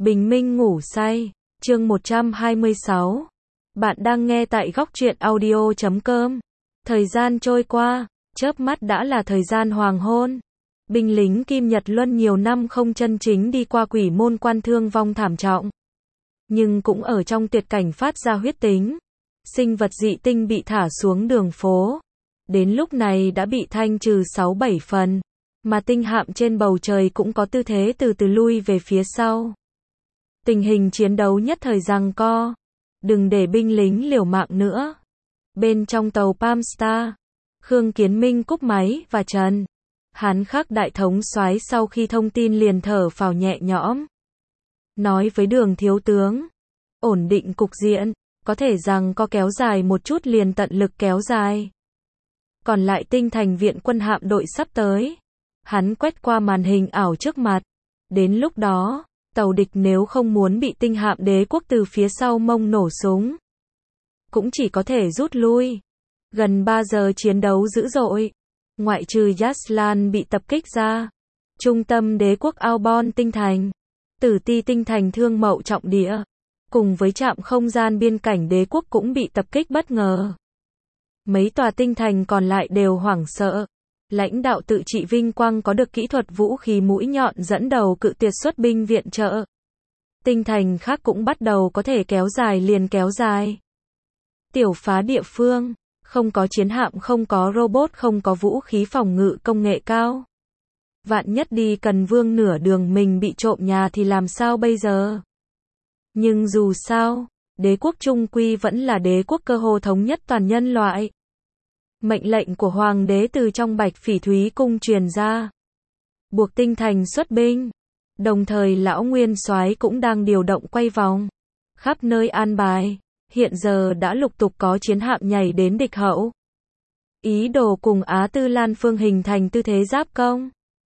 Bình minh ngủ say, chương 126. Bạn đang nghe tại góc truyện audio.com. Thời gian trôi qua, chớp mắt đã là thời gian hoàng hôn. Binh lính Kim Nhật Luân nhiều năm không chân chính đi qua quỷ môn quan thương vong thảm trọng. Nhưng cũng ở trong tuyệt cảnh phát ra huyết tính. Sinh vật dị tinh bị thả xuống đường phố. Đến lúc này đã bị thanh trừ 6-7 phần. Mà tinh hạm trên bầu trời cũng có tư thế từ từ lui về phía sau. Tình hình chiến đấu nhất thời giằng co. Đừng để binh lính liều mạng nữa. Bên trong tàu Palm Star, Khương Kiến Minh cúp máy và trần. Hắn khắc đại thống soái sau khi thông tin liền thở phào nhẹ nhõm. Nói với Đường thiếu tướng, ổn định cục diện, có thể rằng có kéo dài một chút liền tận lực kéo dài. Còn lại tinh thành viện quân hạm đội sắp tới. Hắn quét qua màn hình ảo trước mặt. Đến lúc đó, tàu địch nếu không muốn bị tinh hạm đế quốc từ phía sau mông nổ súng, cũng chỉ có thể rút lui. Gần 3 giờ chiến đấu dữ dội. Ngoại trừ Yaslan bị tập kích ra, trung tâm đế quốc Aobon tinh thành, Tử Ti tinh thành thương mậu trọng địa, cùng với trạm không gian biên cảnh đế quốc cũng bị tập kích bất ngờ. Mấy tòa tinh thành còn lại đều hoảng sợ. Lãnh đạo tự trị vinh quang có được kỹ thuật vũ khí mũi nhọn dẫn đầu cự tuyệt xuất binh viện trợ. Tinh thành khác cũng bắt đầu có thể kéo dài liền kéo dài. Tiểu phá địa phương, không có chiến hạm, không có robot, không có vũ khí phòng ngự công nghệ cao. Vạn nhất đi cần vương nửa đường mình bị trộm nhà thì làm sao bây giờ? Nhưng dù sao, đế quốc trung quy vẫn là đế quốc cơ hồ thống nhất toàn nhân loại. Mệnh lệnh của hoàng đế từ trong Bạch Phỉ Thúy cung truyền ra, buộc tinh thành xuất binh. Đồng thời lão nguyên soái cũng đang điều động quay vòng, khắp nơi an bài. Hiện giờ đã lục tục có chiến hạm nhảy đến địch hậu. Ý đồ cùng Á Tư Lan Phương hình thành tư thế giáp công.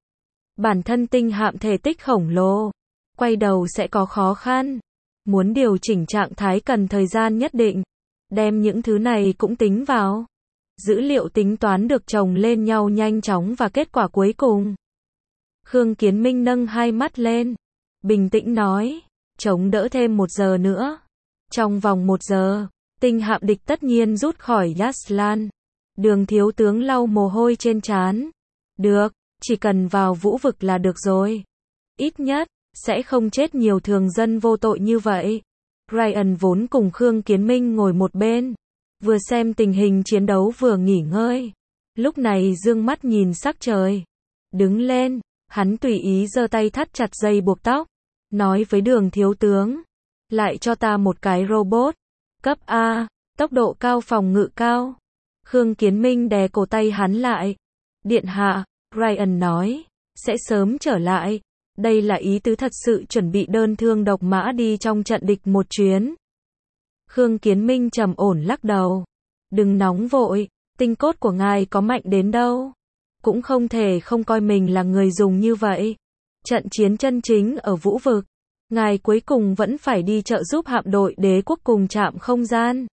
Bản thân tinh hạm thể tích khổng lồ, quay đầu sẽ có khó khăn. Muốn điều chỉnh trạng thái cần thời gian nhất định. Đem những thứ này cũng tính vào. Dữ liệu tính toán được chồng lên nhau nhanh chóng và kết quả cuối cùng. Khương Kiến Minh nâng hai mắt lên, bình tĩnh nói, chống đỡ thêm 1 giờ nữa. Trong vòng 1 giờ, tinh hạm địch tất nhiên rút khỏi Yaslan. Đường thiếu tướng lau mồ hôi trên trán. Được, chỉ cần vào vũ vực là được rồi. Ít nhất, sẽ không chết nhiều thường dân vô tội như vậy. Ryan vốn cùng Khương Kiến Minh ngồi một bên, vừa xem tình hình chiến đấu vừa nghỉ ngơi. Lúc này dương mắt nhìn sắc trời. Đứng lên, hắn tùy ý giơ tay thắt chặt dây buộc tóc. Nói với Đường thiếu tướng, lại cho ta một cái robot. Cấp A, tốc độ cao phòng ngự cao. Khương Kiến Minh đè cổ tay hắn lại. Điện hạ, Ryan nói, sẽ sớm trở lại. Đây là ý tứ thật sự chuẩn bị đơn thương độc mã đi trong trận địch một chuyến. Khương Kiến Minh trầm ổn lắc đầu. Đừng nóng vội, tinh cốt của ngài có mạnh đến đâu. Cũng không thể không coi mình là người dùng như vậy. Trận chiến chân chính ở vũ vực, ngài cuối cùng vẫn phải đi trợ giúp hạm đội đế quốc cùng trạm không gian.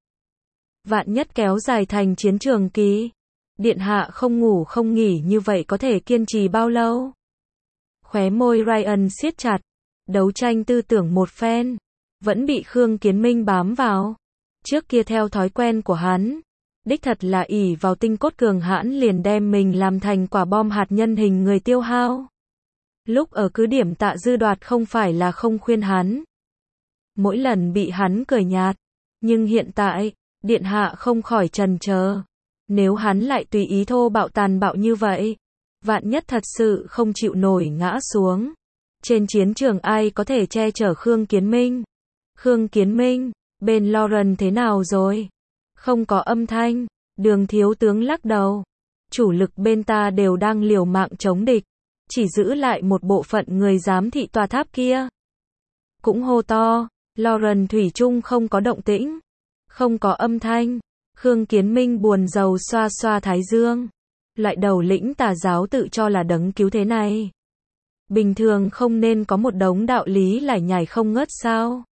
Vạn nhất kéo dài thành chiến trường kỳ. Điện hạ không ngủ không nghỉ như vậy có thể kiên trì bao lâu? Khóe môi Ryan siết chặt. Đấu tranh tư tưởng một phen. Vẫn bị Khương Kiến Minh bám vào. Trước kia theo thói quen của hắn, đích thật là ỷ vào tinh cốt cường hãn liền đem mình làm thành quả bom hạt nhân hình người tiêu hao. Lúc ở cứ điểm Tạ Dư Đoạt không phải là không khuyên hắn. Mỗi lần bị hắn cười nhạt. Nhưng hiện tại, điện hạ không khỏi chần chờ. Nếu hắn lại tùy ý thô bạo tàn bạo như vậy, vạn nhất thật sự không chịu nổi ngã xuống. Trên chiến trường ai có thể che chở Khương Kiến Minh? Khương Kiến Minh, bên Lauren thế nào rồi? Không có âm thanh. Đường thiếu tướng lắc đầu. Chủ lực bên ta đều đang liều mạng chống địch. Chỉ giữ lại một bộ phận người giám thị tòa tháp kia. Cũng hô to. Lauren thủy chung không có động tĩnh. Không có âm thanh. Khương Kiến Minh buồn rầu xoa xoa thái dương. Loại đầu lĩnh tà giáo tự cho là đấng cứu thế này. Bình thường không nên có một đống đạo lý lải nhải không ngớt sao?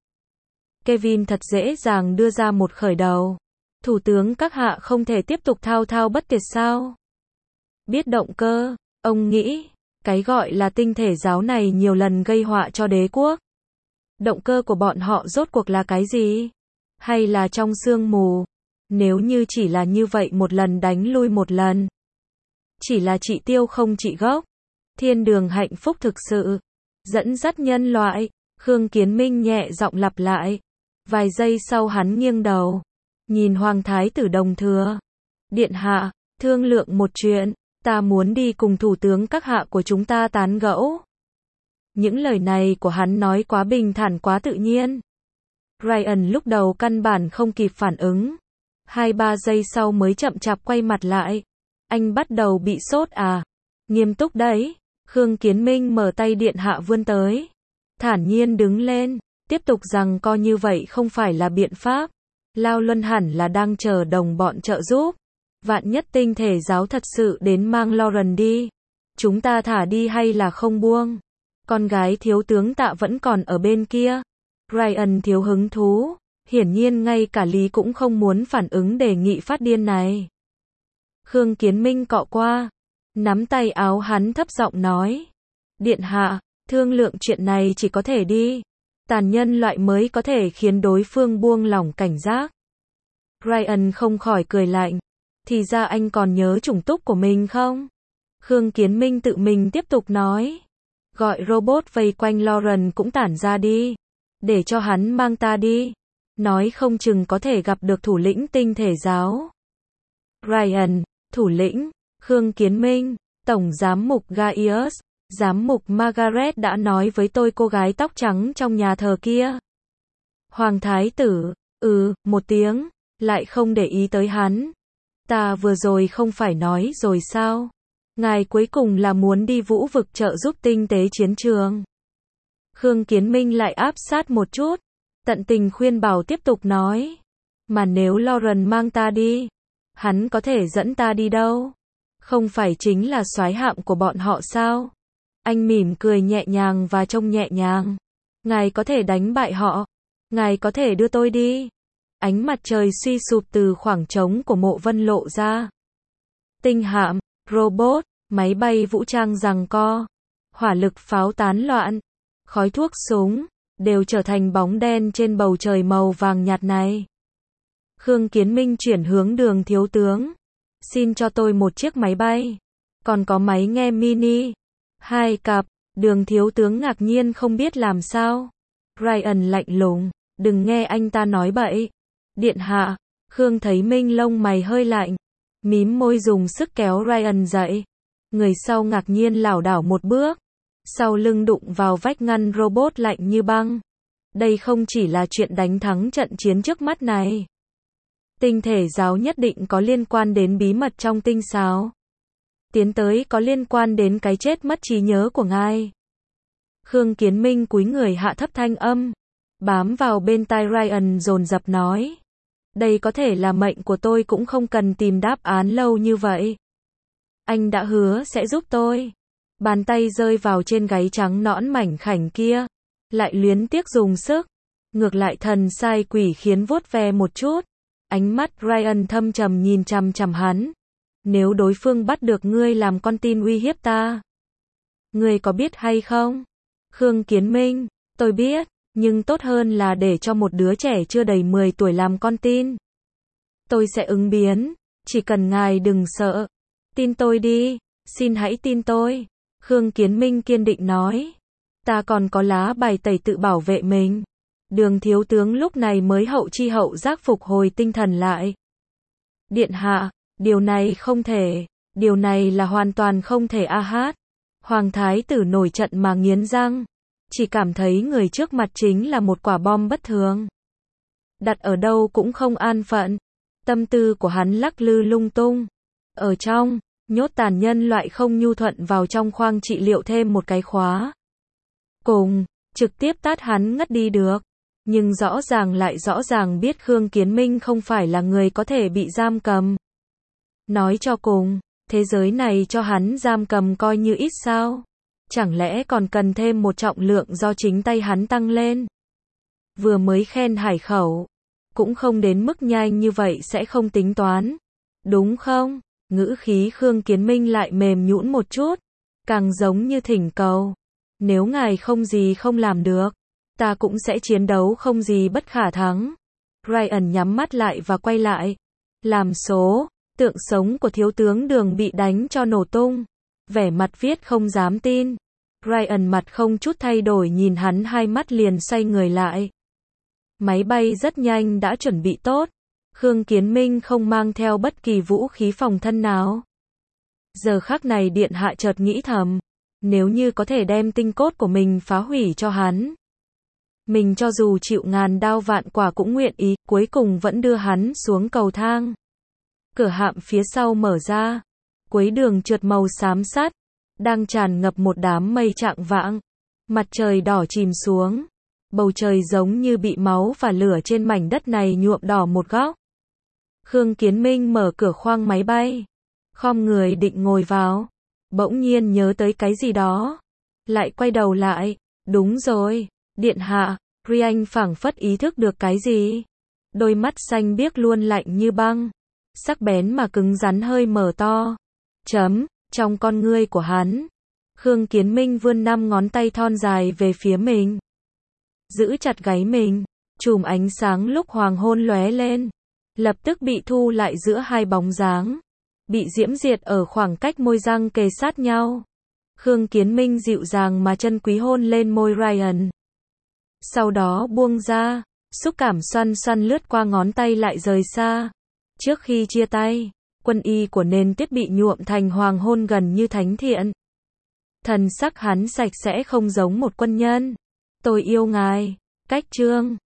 Kevin thật dễ dàng đưa ra một khởi đầu. Thủ tướng các hạ không thể tiếp tục thao thao bất tuyệt sao? Biết động cơ, ông nghĩ, cái gọi là tinh thể giáo này nhiều lần gây họa cho đế quốc. Động cơ của bọn họ rốt cuộc là cái gì? Hay là trong sương mù? Nếu như chỉ là như vậy một lần đánh lui một lần. Chỉ là trị tiêu không trị gốc. Thiên đường hạnh phúc thực sự. Dẫn dắt nhân loại. Khương Kiến Minh nhẹ giọng lặp lại. Vài giây sau hắn nghiêng đầu. Nhìn Hoàng Thái tử Đồng Thừa. Điện hạ, thương lượng một chuyện. Ta muốn đi cùng thủ tướng các hạ của chúng ta tán gẫu. Những lời này của hắn nói quá bình thản quá tự nhiên. Ryan lúc đầu căn bản không kịp phản ứng. 2-3 giây sau mới chậm chạp quay mặt lại. Anh bắt đầu bị sốt à? Nghiêm túc đấy. Khương Kiến Minh mở tay điện hạ vươn tới. Thản nhiên đứng lên. Tiếp tục rằng co như vậy không phải là biện pháp. Lao Luân hẳn là đang chờ đồng bọn trợ giúp. Vạn nhất tinh thể giáo thật sự đến mang Lauren đi. Chúng ta thả đi hay là không buông? Con gái thiếu tướng Tạ vẫn còn ở bên kia. Ryan thiếu hứng thú. Hiển nhiên ngay cả Lý cũng không muốn phản ứng đề nghị phát điên này. Khương Kiến Minh cọ qua. Nắm tay áo hắn thấp giọng nói. Điện hạ, thương lượng chuyện này chỉ có thể đi. Tàn nhân loại mới có thể khiến đối phương buông lỏng cảnh giác. Ryan không khỏi cười lạnh. Thì ra anh còn nhớ chủng túc của mình không? Khương Kiến Minh tự mình tiếp tục nói. Gọi robot vây quanh Lauren cũng tản ra đi. Để cho hắn mang ta đi. Nói không chừng có thể gặp được thủ lĩnh tinh thể giáo. Ryan, thủ lĩnh, Khương Kiến Minh, Tổng Giám mục Gaius, Giám mục Margaret đã nói với tôi cô gái tóc trắng trong nhà thờ kia. Hoàng Thái tử, một tiếng, lại không để ý tới hắn. Ta vừa rồi không phải nói rồi sao? Ngài cuối cùng là muốn đi Vũ vực trợ giúp tinh tế chiến trường. Khương Kiến Minh lại áp sát một chút. Tận tình khuyên bảo tiếp tục nói. Mà nếu Lauren mang ta đi, hắn có thể dẫn ta đi đâu? Không phải chính là soái hạm của bọn họ sao? Anh mỉm cười nhẹ nhàng và trông nhẹ nhàng. Ngài có thể đánh bại họ. Ngài có thể đưa tôi đi. Ánh mặt trời suy sụp từ khoảng trống của mộ vân lộ ra. Tinh hạm, robot, máy bay vũ trang giằng co. Hỏa lực pháo tán loạn. Khói thuốc súng. Đều trở thành bóng đen trên bầu trời màu vàng nhạt này. Khương Kiến Minh chuyển hướng Đường thiếu tướng. Xin cho tôi một chiếc máy bay. Còn có máy nghe mini. 2 cặp. Đường thiếu tướng ngạc nhiên không biết làm sao. Ryan lạnh lùng. Đừng nghe anh ta nói bậy. Điện hạ. Khương thấy Minh lông mày hơi lạnh. Mím môi dùng sức kéo Ryan dậy. Người sau ngạc nhiên lảo đảo một bước. Sau lưng đụng vào vách ngăn robot lạnh như băng. Đây không chỉ là chuyện đánh thắng trận chiến trước mắt này. Tinh thể giáo nhất định có liên quan đến bí mật trong tinh sáo. Tiến tới có liên quan đến cái chết mất trí nhớ của ngài. Khương Kiến Minh cúi người hạ thấp thanh âm. Bám vào bên tai Ryan dồn dập nói. Đây có thể là mệnh của tôi cũng không cần tìm đáp án lâu như vậy. Anh đã hứa sẽ giúp tôi. Bàn tay rơi vào trên gáy trắng nõn mảnh khảnh kia. Lại luyến tiếc dùng sức. Ngược lại thần sai quỷ khiến vuốt ve một chút. Ánh mắt Ryan thâm trầm nhìn chằm chằm hắn. Nếu đối phương bắt được ngươi làm con tin uy hiếp ta. Ngươi có biết hay không? Khương Kiến Minh, tôi biết. Nhưng tốt hơn là để cho một đứa trẻ chưa đầy 10 tuổi làm con tin. Tôi sẽ ứng biến. Chỉ cần ngài đừng sợ. Tin tôi đi. Xin hãy tin tôi. Khương Kiến Minh kiên định nói. Ta còn có lá bài tẩy tự bảo vệ mình. Đường thiếu tướng lúc này mới hậu chi hậu giác phục hồi tinh thần lại. Điện hạ, điều này không thể. Điều này là hoàn toàn không thể a hát. Hoàng thái tử nổi trận mà nghiến răng. Chỉ cảm thấy người trước mặt chính là một quả bom bất thường. Đặt ở đâu cũng không an phận. Tâm tư của hắn lắc lư lung tung. Ở trong, nhốt tàn nhân loại không nhu thuận vào trong khoang trị liệu thêm một cái khóa. Cùng, trực tiếp tát hắn ngất đi được. Nhưng rõ ràng biết Khương Kiến Minh không phải là người có thể bị giam cầm. Nói cho cùng, thế giới này cho hắn giam cầm coi như ít sao. Chẳng lẽ còn cần thêm một trọng lượng do chính tay hắn tăng lên. Vừa mới khen hải khẩu. Cũng không đến mức nhanh như vậy sẽ không tính toán. Đúng không? Ngữ khí Khương Kiến Minh lại mềm nhũn một chút. Càng giống như thỉnh cầu. Nếu ngài không gì không làm được. Ta cũng sẽ chiến đấu không gì bất khả thắng. Ryan nhắm mắt lại và quay lại. Làm số, tượng sống của thiếu tướng Đường bị đánh cho nổ tung. Vẻ mặt viết không dám tin. Ryan mặt không chút thay đổi nhìn hắn, hai mắt liền xoay người lại. Máy bay rất nhanh đã chuẩn bị tốt. Khương Kiến Minh không mang theo bất kỳ vũ khí phòng thân nào. Giờ khắc này điện hạ chợt nghĩ thầm, nếu như có thể đem tinh cốt của mình phá hủy cho hắn, mình cho dù chịu ngàn đao vạn quả cũng nguyện ý. Cuối cùng vẫn đưa hắn xuống cầu thang. Cửa hạm phía sau mở ra. Cuối đường trượt màu xám sắt, đang tràn ngập một đám mây chạng vạng. Mặt trời đỏ chìm xuống. Bầu trời giống như bị máu và lửa trên mảnh đất này nhuộm đỏ một góc. Khương Kiến Minh mở cửa khoang máy bay. Khom người định ngồi vào. Bỗng nhiên nhớ tới cái gì đó. Lại quay đầu lại. Đúng rồi, điện hạ. Ryan phảng phất ý thức được cái gì. Đôi mắt xanh biếc luôn lạnh như băng. Sắc bén mà cứng rắn hơi mở to. Trong con ngươi của hắn. Khương Kiến Minh vươn 5 ngón tay thon dài về phía mình. Giữ chặt gáy mình. Chùm ánh sáng lúc hoàng hôn lóe lên. Lập tức bị thu lại giữa hai bóng dáng. Bị diễm diệt ở khoảng cách môi răng kề sát nhau. Khương Kiến Minh dịu dàng mà chân quý hôn lên môi Ryan. Sau đó buông ra. Xúc cảm xoăn xoăn lướt qua ngón tay lại rời xa. Trước khi chia tay, quân y của nền tuyết bị nhuộm thành hoàng hôn gần như thánh thiện. Thần sắc hắn sạch sẽ không giống một quân nhân. Tôi yêu ngài. Cách chương